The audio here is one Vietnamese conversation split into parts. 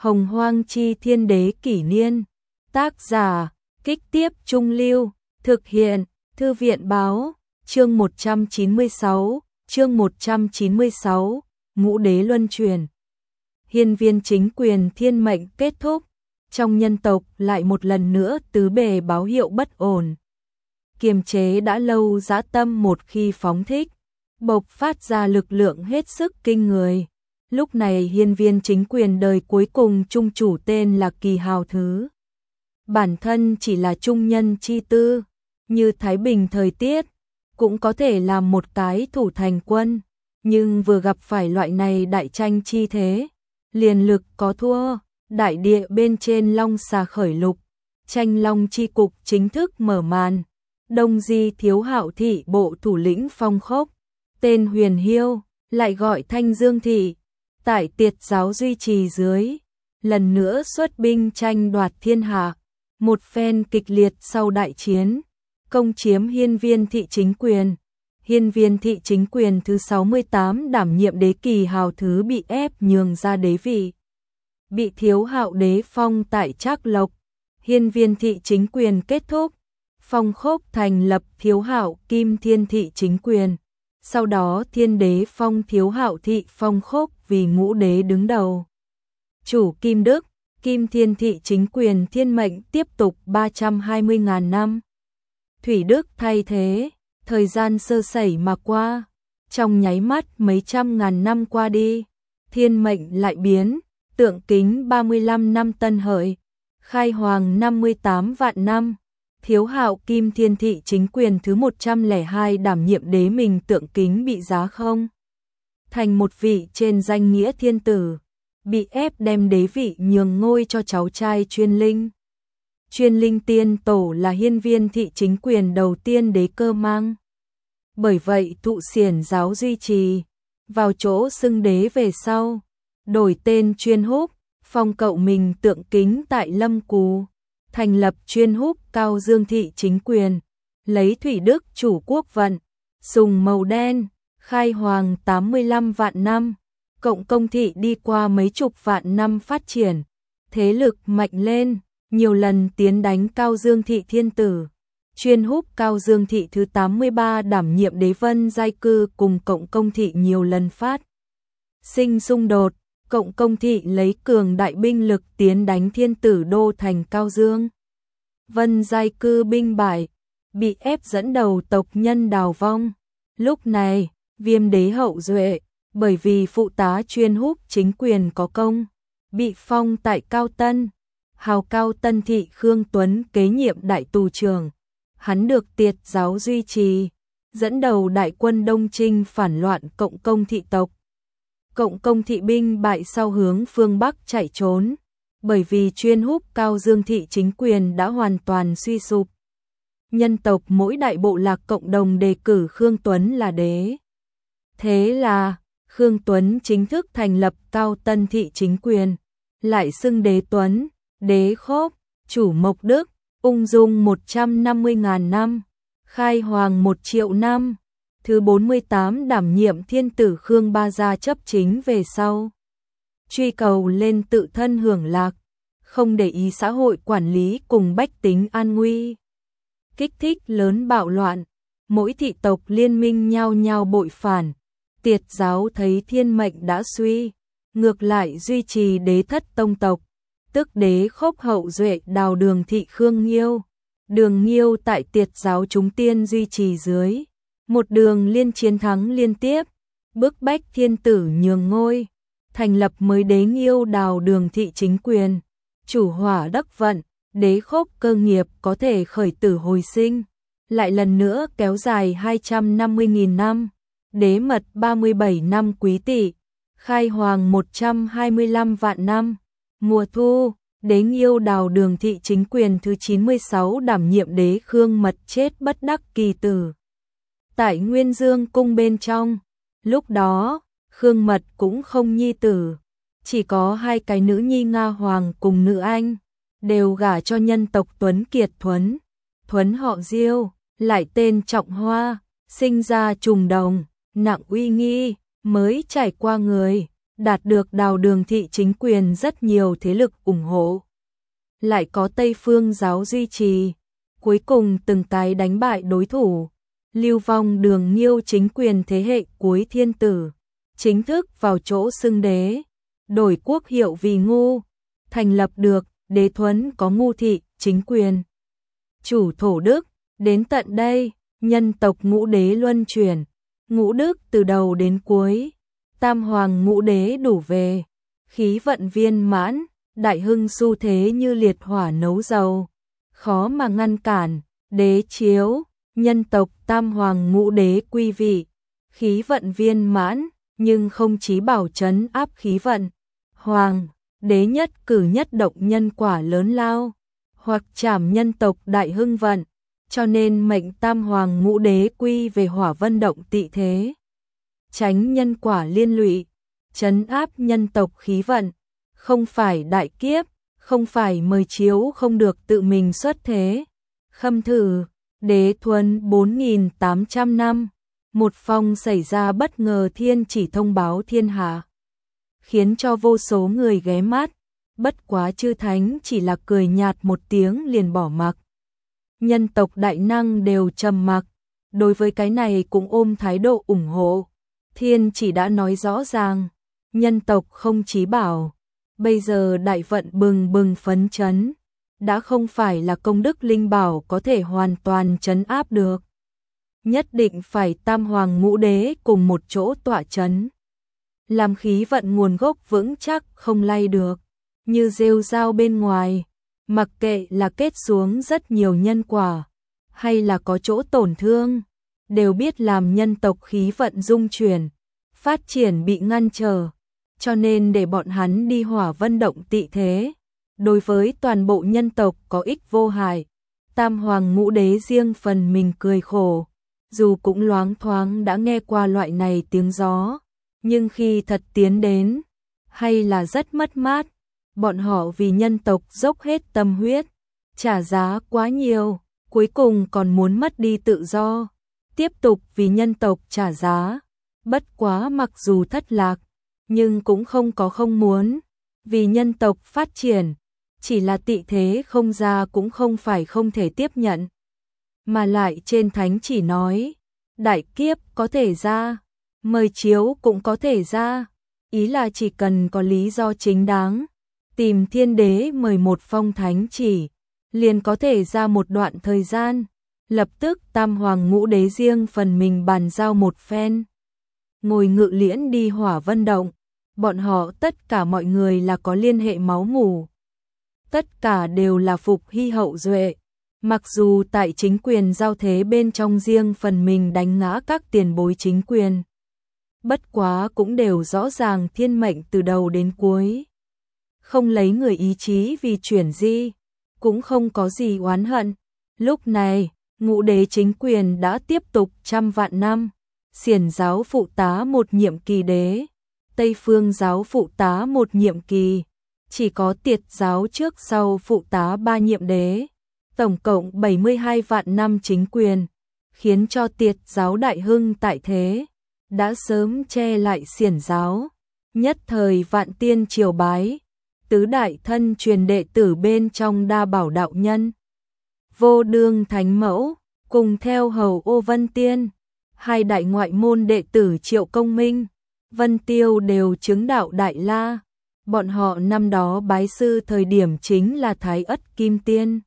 Hồng Hoang Chi Thiên Đế Kỷ Niên. Tác giả, Kích Tiếp Trung Lưu. Thực hiện, Thư viện Báo. Chương 196, Ngũ Đế Luân Truyền. Hiên viên chính quyền thiên mệnh kết thúc, trong nhân tộc lại một lần nữa tứ bề báo hiệu bất ổn. Kiềm chế đã lâu dã tâm một khi phóng thích, bộc phát ra lực lượng hết sức kinh người. Lúc này hiên viên chính quyền đời cuối cùng trung chủ tên là Kỳ Hào Thứ. Bản thân chỉ là trung nhân chi tư, như Thái Bình thời tiết, cũng có thể làm một cái thủ thành quân, nhưng vừa gặp phải loại này đại tranh chi thế, liền lực có thua. Đại địa bên trên long xà khởi lục, tranh long chi cục chính thức mở màn. Đông Di Thiếu Hạo thị bộ thủ lĩnh Phong Khốc, tên Huyền Hiêu, lại gọi Thanh Dương thị, tại Tiệt giáo duy trì dưới, lần nữa xuất binh tranh đoạt thiên hạ. Một phen kịch liệt sau đại chiến, công chiếm hiên viên thị chính quyền. Hiên viên thị chính quyền thứ 68 đảm nhiệm đế Kỳ Hào Thứ bị ép nhường ra đế vị, bị Thiếu Hạo đế phong tại Trác Lộc. Hiên viên thị chính quyền kết thúc, Phong Khốc thành lập Thiếu Hạo Kim Thiên thị chính quyền. Sau đó Thiên đế phong Thiếu Hạo thị Phong Khốc vì ngũ đế đứng đầu. Chủ Kim Đức, Kim Thiên thị chính quyền thiên mệnh tiếp tục 320.000 năm. Thủy Đức thay thế, thời gian sơ sẩy mà qua, trong nháy mắt mấy trăm ngàn năm qua đi, thiên mệnh lại biến. Tượng Kính 35 năm Tân Hợi, khai hoàng 58 vạn năm. Thiếu Hạo Kim Thiên thị chính quyền thứ 102 đảm nhiệm đế mình Tượng Kính bị giá không thành một vị trên danh nghĩa thiên tử, bị ép đem đế vị nhường ngôi cho cháu trai Chuyên Linh. Chuyên Linh tiên tổ là hiên viên thị chính quyền đầu tiên đế cơ mang. Bởi vậy thụ xiển giáo duy trì, vào chỗ xưng đế về sau, đổi tên Chuyên Húc, phong cậu mình Tượng Kính tại Lâm Cù, thành lập Chuyên Húc Cao Dương thị chính quyền, lấy Thủy Đức chủ quốc vận, sùng màu đen, khai hoàng 85 vạn năm. Cộng công thị đi qua mấy chục vạn năm phát triển, thế lực mạnh lên, nhiều lần tiến đánh Cao Dương thị thiên tử. Chuyên Húc Cao Dương thị thứ 83 đảm nhiệm đế Vân Giai Cư cùng Cộng công thị nhiều lần phát sinh xung đột. Cộng công thị lấy cường đại binh lực tiến đánh thiên tử đô thành Cao Dương. Vân Giai Cư binh bại, bị ép dẫn đầu tộc nhân đào vong. Lúc này, Viêm đế hậu duệ, bởi vì phụ tá Chuyên Húc chính quyền có công, bị phong tại Cao Tân. Hào Cao Tân thị Khương Tuấn kế nhiệm đại tù trưởng. Hắn được Tiệt giáo duy trì, dẫn đầu đại quân Đông Trinh phản loạn Cộng công thị tộc. Cộng công thị binh bại sau hướng phương Bắc chạy trốn, bởi vì Chuyên Húc Cao Dương thị chính quyền đã hoàn toàn suy sụp. Nhân tộc mỗi đại bộ lạc cộng đồng đề cử Khương Tuấn là đế. Thế là, Khương Tuấn chính thức thành lập Cao Tân thị chính quyền, lại xưng đế Tuấn, đế Khốc, chủ Mộc Đức, ung dung 150.000 năm, khai hoàng 1 triệu năm. Thứ 48 đảm nhiệm thiên tử Khương Ba Gia chấp chính về sau, truy cầu lên tự thân hưởng lạc, không để ý xã hội quản lý cùng bách tính an nguy. Kích thích lớn bạo loạn, mỗi thị tộc liên minh nhao nhao bội phản. Tiệt giáo thấy thiên mệnh đã suy, ngược lại duy trì đế thất tông tộc, tức đế Khốc hậu duệ Đào Đường thị Khương Nghiêu. Đường Nghiêu tại Tiệt giáo chúng tiên duy trì dưới, một đường liên chiến thắng liên tiếp, bức bách thiên tử nhường ngôi, thành lập mới đế Nghiêu Đào Đường thị chính quyền. Chủ hỏa đắc vận, đế Khốc cơ nghiệp có thể khởi tử hồi sinh, lại lần nữa kéo dài 250.000 năm. Đế mật 37 năm Quý Tỵ, khai hoàng 125 vạn năm. Mùa thu, đế Nghiêu Đào Đường thị chính quyền thứ 96 đảm nhiệm đế Khương Mật chết bất đắc kỳ tử tại Nguyên Dương cung bên trong. Lúc đó, Khương Mật cũng không nhi tử, chỉ có 2 cái nữ nhi Nga Hoàng cùng nữ Anh, đều gả cho nhân tộc Tuấn Kiệt Thuấn. Thuấn họ Diêu, lại tên Trọng Hoa, sinh ra trùng đồng, nặng uy nghi, mới trải qua người. đạt được Đào Đường thị chính quyền rất nhiều thế lực ủng hộ. Lại có Tây Phương giáo duy trì, cuối cùng từng tái đánh bại đối thủ. Lưu vong Đường Nghiêu chính quyền thế hệ cuối thiên tử, chính thức vào chỗ xưng đế, đổi quốc hiệu vì Ngu, thành lập được Đế Thuấn có Ngu thị chính quyền. Chủ thổ đức, đến tận đây, nhân tộc ngũ đế luân chuyển, ngũ đức từ đầu đến cuối, tam hoàng ngũ đế đủ về, khí vận viên mãn, đại hưng xu thế như liệt hỏa nấu dầu, khó mà ngăn cản, đế chiếu, nhân tộc tam hoàng ngũ đế quy vị, khí vận viên mãn, nhưng không chí bảo trấn áp khí vận, hoàng, đế nhất cử nhất động nhân quả lớn lao, hoặc trảm nhân tộc đại hưng vận, cho nên mệnh tam hoàng ngũ đế quy về hỏa vân động tị thế. Tránh nhân quả liên lụy, trấn áp nhân tộc khí vận, không phải đại kiếp, không phải mời chiếu không được tự mình xuất thế. Khâm thử, Đế Thuấn 4.800 năm, một phong xảy ra bất ngờ thiên chỉ thông báo thiên hạ, khiến cho vô số người ghé mắt, bất quá chư thánh chỉ là cười nhạt một tiếng liền bỏ mặc. Nhân tộc đại năng đều trầm mặc, đối với cái này cũng ôm thái độ ủng hộ. Thiên chỉ đã nói rõ ràng, nhân tộc không chí bảo, bây giờ đại vận bừng bừng phấn chấn, đã không phải là công đức linh bảo có thể hoàn toàn trấn áp được. Nhất định phải tam hoàng ngũ đế cùng một chỗ tọa trấn, làm khí vận nguồn gốc vững chắc không lay được, như rêu rao bên ngoài, mặc kệ là kết xuống rất nhiều nhân quả, hay là có chỗ tổn thương, đều biết làm nhân tộc khí vận dung chuyển, phát triển bị ngăn trở, cho nên để bọn hắn đi hỏa vân động tị thế, đối với toàn bộ nhân tộc có ích vô hại. Tam hoàng ngũ đế riêng phần mình cười khổ, dù cũng loáng thoáng đã nghe qua loại này tiếng gió, nhưng khi thật tiến đến, hay là rất mất mát. Bọn họ vì nhân tộc dốc hết tâm huyết, trả giá quá nhiều, cuối cùng còn muốn mất đi tự do, tiếp tục vì nhân tộc trả giá. Bất quá mặc dù thất lạc, nhưng cũng không có không muốn, vì nhân tộc phát triển, chỉ là tị thế không ra cũng không phải không thể tiếp nhận. Mà lại trên thánh chỉ nói, đại kiếp có thể ra, mời chiếu cũng có thể ra, ý là chỉ cần có lý do chính đáng, tìm thiên đế mời một phong thánh chỉ, liền có thể ra một đoạn thời gian, lập tức tam hoàng ngũ đế riêng phần mình bàn giao một phen. Ngồi ngự liễn đi hỏa vân động, bọn họ tất cả mọi người là có liên hệ máu mủ. Tất cả đều là phục hy hậu duệ, mặc dù tại chính quyền giao thế bên trong riêng phần mình đánh ngã các tiền bối chính quyền. Bất quá cũng đều rõ ràng thiên mệnh từ đầu đến cuối. Không lấy người ý chí vì chuyển di, cũng không có gì oán hận. Lúc này, ngũ đế chính quyền đã tiếp tục 100 vạn năm, Xiển giáo phụ tá một nhiệm kỳ đế, Tây Phương giáo phụ tá một nhiệm kỳ, chỉ có Tiệt giáo trước sau phụ tá 3 nhiệm đế, tổng cộng 72 vạn năm chính quyền, khiến cho Tiệt giáo đại hưng tại thế, đã sớm che lại Xiển giáo, nhất thời vạn tiên triều bái. Tứ đại thân truyền đệ tử bên trong đa bảo đạo nhân, Vô Đương Thánh Mẫu, cùng theo hầu Ô Vân Tiên, hai đại ngoại môn đệ tử Triệu Công Minh, Vân Tiêu đều chứng đạo Đại La. Bọn họ năm đó bái sư thời điểm chính là Thái Ất Kim Tiên.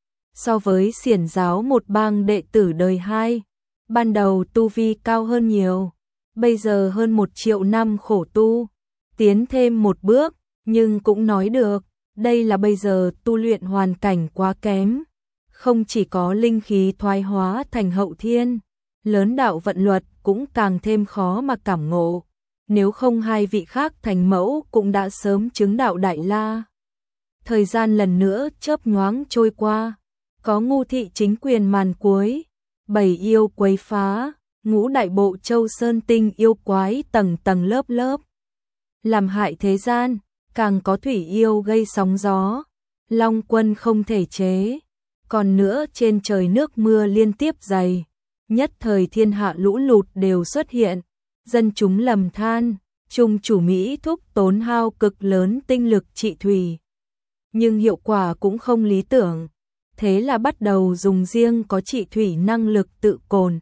So với Xiển giáo một bang đệ tử đời 2, ban đầu tu vi cao hơn nhiều, bây giờ hơn 1 triệu năm khổ tu, tiến thêm một bước. Nhưng cũng nói được, đây là bây giờ tu luyện hoàn cảnh quá kém, không chỉ có linh khí thoái hóa thành hậu thiên, lớn đạo vận luật cũng càng thêm khó mà cảm ngộ, nếu không hai vị khác thành mẫu cũng đã sớm chứng đạo Đại La. Thời gian lần nữa chớp nhoáng trôi qua, có Ngu thị chính quyền màn cuối, 7 yêu quấy phá, ngũ đại bộ châu sơn tinh yêu quái tầng tầng lớp lớp, làm hại thế gian. Càng có thủy yêu gây sóng gió, long quân không thể chế, còn nữa trên trời nước mưa liên tiếp dày, nhất thời thiên hạ lũ lụt đều xuất hiện, dân chúng lầm than, Trung chủ Mỹ thúc tốn hao cực lớn tinh lực trị thủy, nhưng hiệu quả cũng không lý tưởng. Thế là bắt đầu dùng riêng có trị thủy năng lực tự cồn,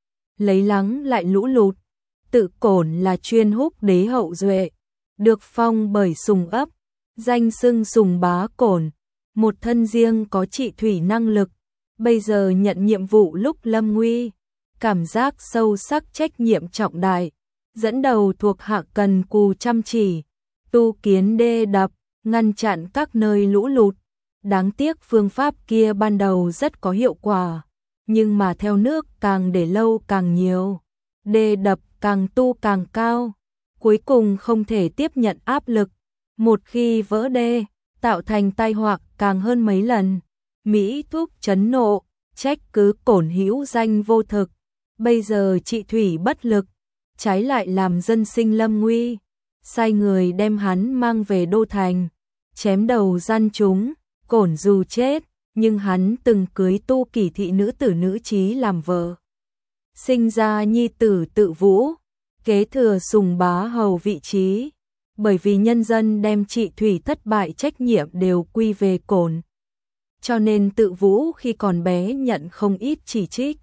lấy lắng lại lũ lụt. Tự cổn là chuyên húc đế hậu duệ, được phong bởi Sùng ấp, danh xưng Sùng bá cổn, một thân riêng có trị thủy năng lực. Bây giờ nhận nhiệm vụ lúc lâm nguy, cảm giác sâu sắc trách nhiệm trọng đại, dẫn đầu thuộc hạ cần cù chăm chỉ, tu kiến đê đập, ngăn chặn các nơi lũ lụt. Đáng tiếc phương pháp kia ban đầu rất có hiệu quả, nhưng mà theo nước càng để lâu càng nhiều, đê đập càng tu càng cao, cuối cùng không thể tiếp nhận áp lực. Một khi vỡ đê, tạo thành tai họa càng hơn mấy lần. Mỹ thúc chấn nộ, trách cứ Cổn hữu danh vô thực, bây giờ trị thủy bất lực, trái lại làm dân sinh lâm nguy, sai người đem hắn mang về đô thành, chém đầu gian chúng. Cổn dù chết, nhưng hắn từng cưới Tu Kỳ thị nữ tử Nữ Chí làm vợ, sinh ra nhi tử Tự Vũ, kế thừa Sùng bá hầu vị trí. Bởi vì nhân dân đem trị thủy thất bại trách nhiệm đều quy về Cổn, cho nên Tự Vũ khi còn bé nhận không ít chỉ trích.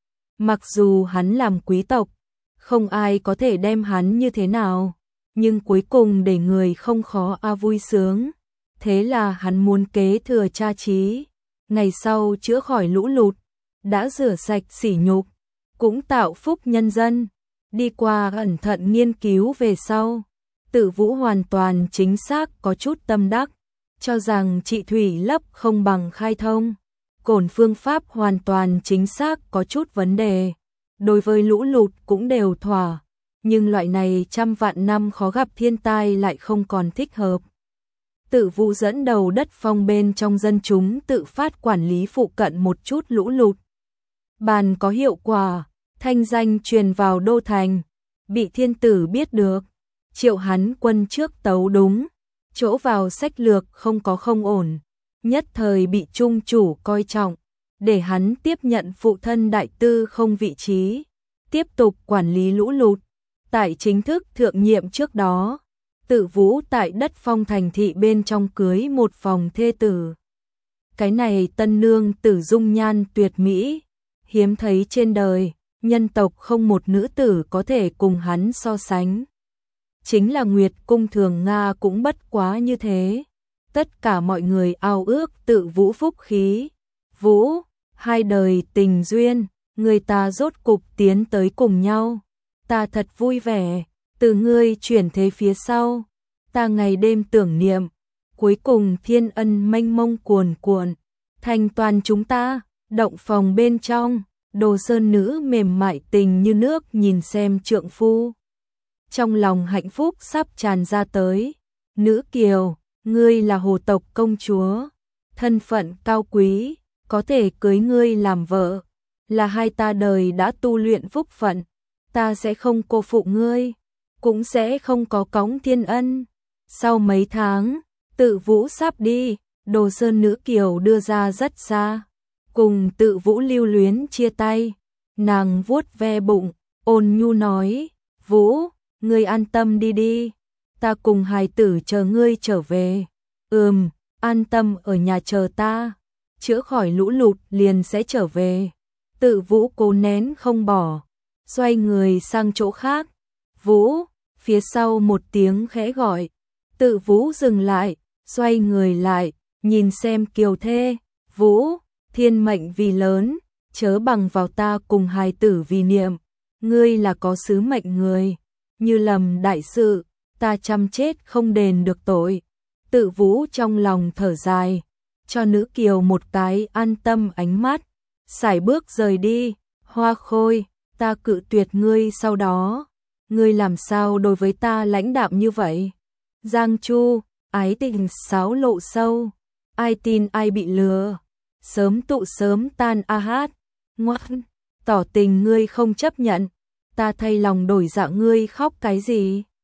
Mặc dù hắn làm quý tộc, không ai có thể đem hắn như thế nào, nhưng cuối cùng để người không khó vui sướng. Thế là hắn muốn kế thừa cha chí, ngày sau chữa khỏi lũ lụt, đã rửa sạch sỉ nhục, cũng tạo phúc nhân dân. Đi qua cẩn thận nghiên cứu về sau, Tự Vũ hoàn toàn chính xác có chút tâm đắc, cho rằng trị thủy lấp không bằng khai thông. Cổn phương pháp hoàn toàn chính xác có chút vấn đề, đối với lũ lụt cũng đều thỏa, nhưng loại này trăm vạn năm khó gặp thiên tai lại không còn thích hợp. Tự Vũ dẫn đầu đất phong bên trong dân chúng tự phát quản lý phụ cận một chút lũ lụt. Bàn có hiệu quả, thanh danh truyền vào đô thành, bị thiên tử biết được, triệu hắn quân trước tấu đúng, chỗ vào sách lược không có không ổn, nhất thời bị trung chủ coi trọng, để hắn tiếp nhận phụ thân đại tư không vị trí, tiếp tục quản lý lũ lụt. Tại chính thức thượng nhiệm trước đó, Tự Vũ tại đất phong thành thị bên trong cưới một phòng thê tử. Cái này tân nương tử dung nhan tuyệt mỹ, hiếm thấy trên đời, nhân tộc không một nữ tử có thể cùng hắn so sánh. Chính là Nguyệt cung Thường Nga cũng bất quá như thế. Tất cả mọi người ao ước Tự Vũ phúc khí. Vũ, hai đời tình duyên, người ta rốt cục tiến tới cùng nhau. Ta thật vui vẻ. Từ ngươi chuyển thế phía sau, ta ngày đêm tưởng niệm, cuối cùng thiên ân mênh mông cuồn cuộn, thành toàn chúng ta. Động phòng bên trong, Đồ Sơn nữ mềm mại tình như nước nhìn xem trượng phu, trong lòng hạnh phúc sắp tràn ra tới. Nữ kiều, ngươi là hồ tộc công chúa, thân phận cao quý, có thể cưới ngươi làm vợ, là hai ta đời đã tu luyện phúc phận, ta sẽ không cô phụ ngươi, cũng sẽ không có cõng thiên ân. Sau mấy tháng, Tự Vũ sắp đi, Đồ Sơn nữ kiều đưa ra rất xa, cùng Tự Vũ lưu luyến chia tay. Nàng vuốt ve bụng, ôn nhu nói, Vũ, ngươi an tâm đi đi, ta cùng hài tử chờ ngươi trở về. An tâm ở nhà chờ ta, chữa khỏi lũ lụt liền sẽ trở về. Tự Vũ cố nén không bỏ, xoay người sang chỗ khác. Vũ, phía sau một tiếng khẽ gọi, Tự Vũ dừng lại, xoay người lại, nhìn xem kiều thê. Vũ, thiên mệnh vì lớn, chớ bằng vào ta cùng hài tử vì niệm, ngươi là có sứ mệnh người, như lầm đại sự, ta chăm chết không đền được tội. Tự Vũ trong lòng thở dài, cho nữ kiều một cái an tâm ánh mắt, sải bước rời đi. Hoa Khôi, ta cự tuyệt ngươi sau đó, ngươi làm sao đối với ta lãnh đạm như vậy? Giang Chu, ái tình sáo lộ sâu, ai tin ai bị lừa, sớm tụ sớm tan a hát. Ngoan, tỏ tình ngươi không chấp nhận, ta thay lòng đổi dạ ngươi khóc cái gì?